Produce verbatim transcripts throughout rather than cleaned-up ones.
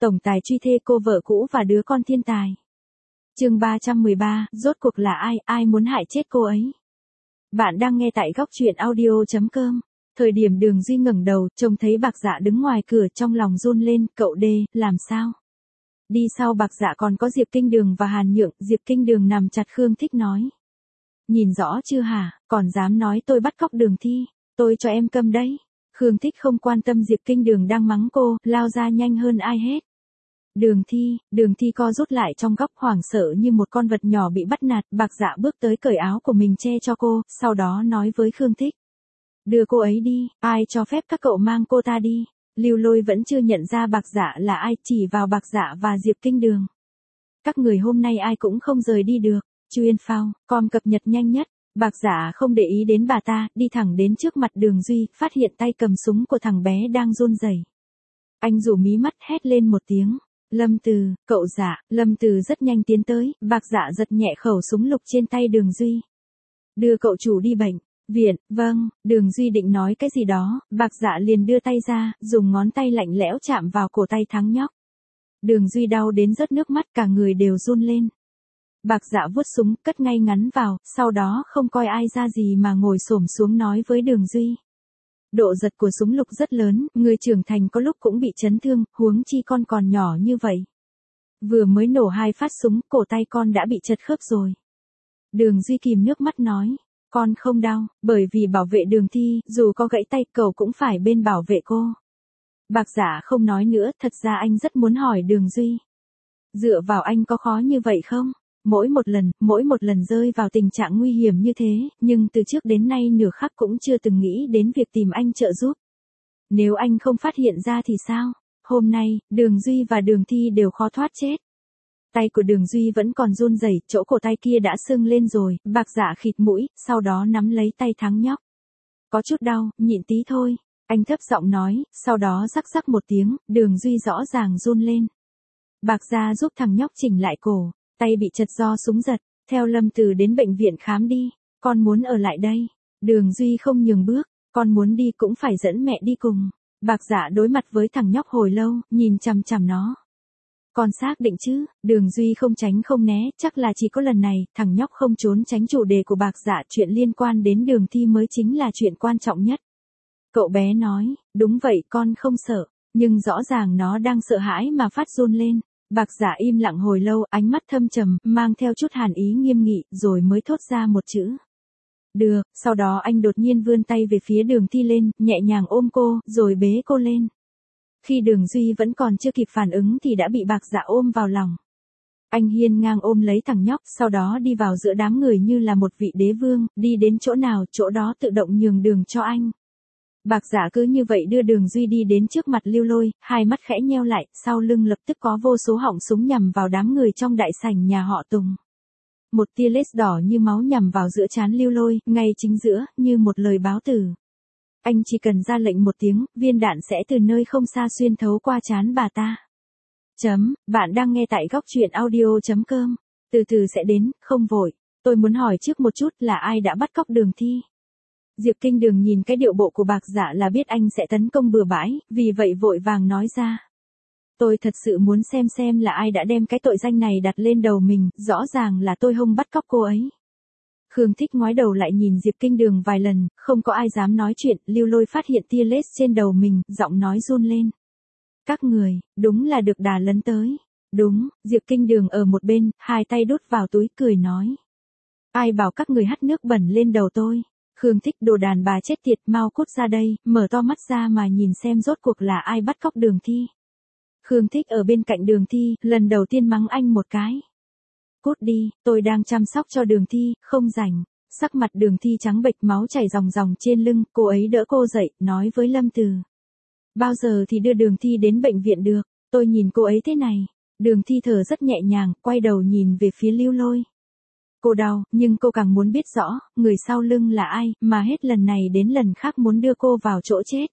tổng tài truy thê cô vợ cũ và đứa con thiên tài. Chương ba trăm mười ba, rốt cuộc là ai, ai muốn hại chết cô ấy? Bạn đang nghe tại góc truyện audio chấm com. Thời điểm Đường Duy ngẩng đầu, trông thấy Bạc Dạ đứng ngoài cửa, trong lòng run lên, cậu đê, làm sao? Đi sau Bạc Dạ còn có Diệp Kinh Đường và Hàn Nhượng, Diệp Kinh Đường nằm chặt Khương Thích nói. Nhìn rõ chưa hả, còn dám nói tôi bắt cóc Đường Thi, tôi cho em câm đấy. Khương Thích không quan tâm Diệp Kinh Đường đang mắng cô, lao ra nhanh hơn ai hết. Đường Thi, Đường Thi co rút lại trong góc hoảng sợ như một con vật nhỏ bị bắt nạt, Bạc Dạ bước tới cởi áo của mình che cho cô, sau đó nói với Khương Thích. Đưa cô ấy đi, ai cho phép các cậu mang cô ta đi. Lưu Lôi vẫn chưa nhận ra Bạc Dạ là ai, chỉ vào Bạc Dạ và Diệp Kinh Đường. Các người hôm nay ai cũng không rời đi được. Chuyên phao, com cập nhật nhanh nhất. Bạc Dạ không để ý đến bà ta, đi thẳng đến trước mặt Đường Duy, phát hiện tay cầm súng của thằng bé đang run rẩy. Anh rủ mí mắt hét lên một tiếng. Lâm Từ, cậu Dạ. Lâm Từ rất nhanh tiến tới, Bạc Dạ giật nhẹ khẩu súng lục trên tay Đường Duy. Đưa cậu chủ đi bệnh viện. Vâng. Đường Duy định nói cái gì đó, Bạc Dạ liền đưa tay ra, dùng ngón tay lạnh lẽo chạm vào cổ tay thằng nhóc. Đường Duy đau đến rớt nước mắt, cả người đều run lên. Bạc Dạ vuốt súng, cất ngay ngắn vào, sau đó không coi ai ra gì mà ngồi xổm xuống nói với Đường Duy. Độ giật của súng lục rất lớn, người trưởng thành có lúc cũng bị chấn thương, huống chi con còn nhỏ như vậy. Vừa mới nổ hai phát súng, cổ tay con đã bị chật khớp rồi. Đường Duy kìm nước mắt nói, con không đau, bởi vì bảo vệ Đường Thi, dù có gãy tay cậu cũng phải bên bảo vệ cô. Bạc Dạ không nói nữa, thật ra anh rất muốn hỏi Đường Duy. Dựa vào anh có khó như vậy không? Mỗi một lần, mỗi một lần rơi vào tình trạng nguy hiểm như thế, nhưng từ trước đến nay nửa khắc cũng chưa từng nghĩ đến việc tìm anh trợ giúp. Nếu anh không phát hiện ra thì sao? Hôm nay, Đường Duy và Đường Thi đều khó thoát chết. Tay của Đường Duy vẫn còn run rẩy, chỗ cổ tay kia đã sưng lên rồi, Bạc Dạ khịt mũi, sau đó nắm lấy tay thằng nhóc. Có chút đau, nhịn tí thôi. Anh thấp giọng nói, sau đó rắc rắc một tiếng, Đường Duy rõ ràng run lên. Bạc Dạ giúp thằng nhóc chỉnh lại cổ. Tay bị chật do súng giật, theo Lâm Từ đến bệnh viện khám đi, con muốn ở lại đây. Đường Duy không nhường bước, con muốn đi cũng phải dẫn mẹ đi cùng. Bạc Dạ đối mặt với thằng nhóc hồi lâu, nhìn chằm chằm nó. Con xác định chứ? Đường Duy không tránh không né, chắc là chỉ có lần này, thằng nhóc không trốn tránh chủ đề của Bạc Dạ, chuyện liên quan đến Đường Thi mới chính là chuyện quan trọng nhất. Cậu bé nói, đúng vậy con không sợ, nhưng rõ ràng nó đang sợ hãi mà phát run lên. Bạc Dạ im lặng hồi lâu, ánh mắt thâm trầm, mang theo chút hàn ý nghiêm nghị, rồi mới thốt ra một chữ. Được, sau đó anh đột nhiên vươn tay về phía Đường Thi lên, nhẹ nhàng ôm cô, rồi bế cô lên. Khi Đường Duy vẫn còn chưa kịp phản ứng thì đã bị Bạc Dạ ôm vào lòng. Anh hiên ngang ôm lấy thằng nhóc, sau đó đi vào giữa đám người như là một vị đế vương, đi đến chỗ nào, chỗ đó tự động nhường đường cho anh. Bạc Dạ cứ như vậy đưa Đường Duy đi đến trước mặt Lưu Lôi, hai mắt khẽ nheo lại, sau lưng lập tức có vô số họng súng nhằm vào đám người trong đại sảnh nhà họ Tùng. Một tia laser đỏ như máu nhằm vào giữa trán Lưu Lôi, ngay chính giữa, như một lời báo tử. Anh chỉ cần ra lệnh một tiếng, viên đạn sẽ từ nơi không xa xuyên thấu qua trán bà ta. Chấm, bạn đang nghe tại góc truyện audio chấm com. Từ từ sẽ đến, không vội. Tôi muốn hỏi trước một chút là ai đã bắt cóc Đường Thi? Diệp Kinh Đường nhìn cái điệu bộ của Bạc Dạ là biết anh sẽ tấn công bừa bãi, vì vậy vội vàng nói ra. Tôi thật sự muốn xem xem là ai đã đem cái tội danh này đặt lên đầu mình, rõ ràng là tôi không bắt cóc cô ấy. Khương Thích ngoái đầu lại nhìn Diệp Kinh Đường vài lần, không có ai dám nói chuyện, Lưu Lôi phát hiện tia laser trên đầu mình, giọng nói run lên. Các người, đúng là được đà lấn tới. Đúng, Diệp Kinh Đường ở một bên, hai tay đút vào túi cười nói. Ai bảo các người hắt nước bẩn lên đầu tôi? Khương Thích đồ đàn bà chết tiệt, mau cút ra đây, mở to mắt ra mà nhìn xem rốt cuộc là ai bắt cóc Đường Thi. Khương Thích ở bên cạnh Đường Thi, lần đầu tiên mắng anh một cái. Cút đi, tôi đang chăm sóc cho Đường Thi, không rảnh. Sắc mặt Đường Thi trắng bệch, máu chảy ròng ròng trên lưng, cô ấy đỡ cô dậy, nói với Lâm Từ. Bao giờ thì đưa Đường Thi đến bệnh viện được, tôi nhìn cô ấy thế này. Đường Thi thở rất nhẹ nhàng, quay đầu nhìn về phía Lưu Lôi. Cô đau, nhưng cô càng muốn biết rõ, người sau lưng là ai, mà hết lần này đến lần khác muốn đưa cô vào chỗ chết.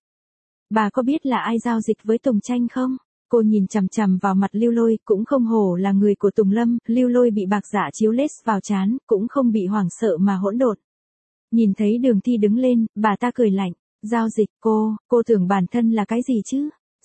Bà có biết là ai giao dịch với Tùng Tranh không? Cô nhìn chằm chằm vào mặt Lưu Lôi, cũng không hổ là người của Tùng Lâm, Lưu Lôi bị Bạc Dạ chiếu laser vào trán, cũng không bị hoảng sợ mà hỗn độn. Nhìn thấy Đường Thi đứng lên, bà ta cười lạnh, giao dịch cô, cô tưởng bản thân là cái gì chứ?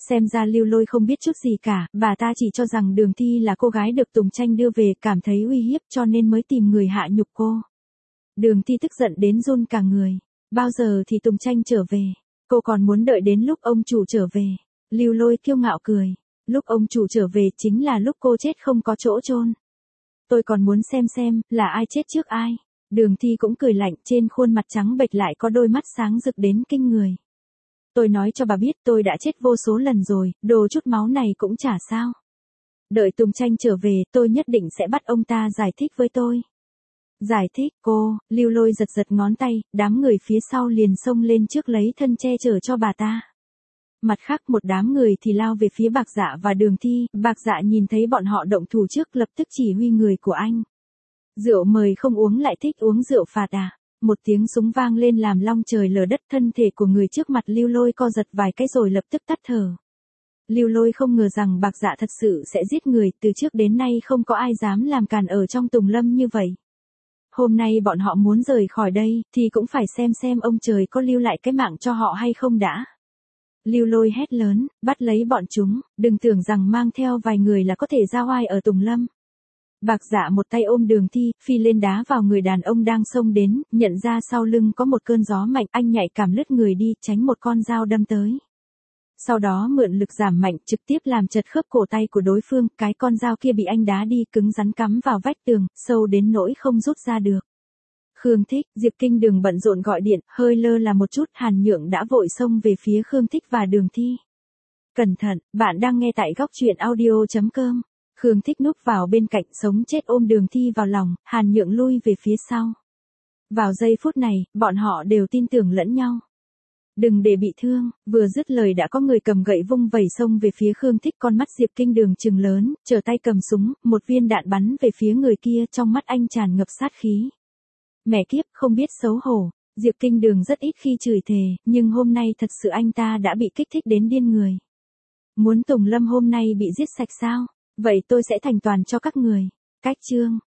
Xem ra Lưu Lôi không biết chút gì cả, bà ta chỉ cho rằng Đường Thi là cô gái được Tùng Tranh đưa về, cảm thấy uy hiếp cho nên mới tìm người hạ nhục cô. Đường Thi tức giận đến run cả người. Bao giờ thì Tùng Tranh trở về? Cô còn muốn đợi đến lúc ông chủ trở về. Lưu Lôi kiêu ngạo cười. Lúc ông chủ trở về chính là lúc cô chết không có chỗ chôn. Tôi còn muốn xem xem, là ai chết trước ai. Đường Thi cũng cười lạnh, trên khuôn mặt trắng bệch lại có đôi mắt sáng rực đến kinh người. Tôi nói cho bà biết tôi đã chết vô số lần rồi, đồ chút máu này cũng chả sao. Đợi Tùng Tranh trở về, tôi nhất định sẽ bắt ông ta giải thích với tôi. Giải thích, cô, Lưu Lôi giật giật ngón tay, đám người phía sau liền xông lên trước lấy thân che chở cho bà ta. Mặt khác một đám người thì lao về phía Bạc Dạ và Đường Thi, Bạc Dạ nhìn thấy bọn họ động thủ trước lập tức chỉ huy người của anh. Rượu mời không uống lại thích uống rượu phạt à? Một tiếng súng vang lên làm long trời lở đất, thân thể của người trước mặt Lưu Lôi co giật vài cái rồi lập tức tắt thở. Lưu Lôi không ngờ rằng Bạc Dạ thật sự sẽ giết người, từ trước đến nay không có ai dám làm càn ở trong Tùng Lâm như vậy. Hôm nay bọn họ muốn rời khỏi đây, thì cũng phải xem xem ông trời có lưu lại cái mạng cho họ hay không đã. Lưu Lôi hét lớn, bắt lấy bọn chúng, đừng tưởng rằng mang theo vài người là có thể ra oai ở Tùng Lâm. Bạc Dạ một tay ôm Đường Thi, phi lên đá vào người đàn ông đang xông đến, nhận ra sau lưng có một cơn gió mạnh, anh nhạy cảm lướt người đi, tránh một con dao đâm tới. Sau đó mượn lực giảm mạnh, trực tiếp làm chật khớp cổ tay của đối phương, cái con dao kia bị anh đá đi, cứng rắn cắm vào vách tường, sâu đến nỗi không rút ra được. Khương Thích, Diệp Kinh Đường bận rộn gọi điện, hơi lơ là một chút, Hàn Nhượng đã vội xông về phía Khương Thích và Đường Thi. Cẩn thận, bạn đang nghe tại góc truyện audio chấm com. Khương Thích núp vào bên cạnh, sống chết ôm Đường Thi vào lòng, Hàn Nhượng lui về phía sau. Vào giây phút này, bọn họ đều tin tưởng lẫn nhau. Đừng để bị thương, vừa dứt lời đã có người cầm gậy vung vẩy xông về phía Khương Thích, con mắt Diệp Kinh Đường trừng lớn, trở tay cầm súng, một viên đạn bắn về phía người kia, trong mắt anh tràn ngập sát khí. Mẹ kiếp, không biết xấu hổ. Diệp Kinh Đường rất ít khi chửi thề, nhưng hôm nay thật sự anh ta đã bị kích thích đến điên người. Muốn Tùng Lâm hôm nay bị giết sạch sao? Vậy tôi sẽ thành toàn cho các người. Cách chương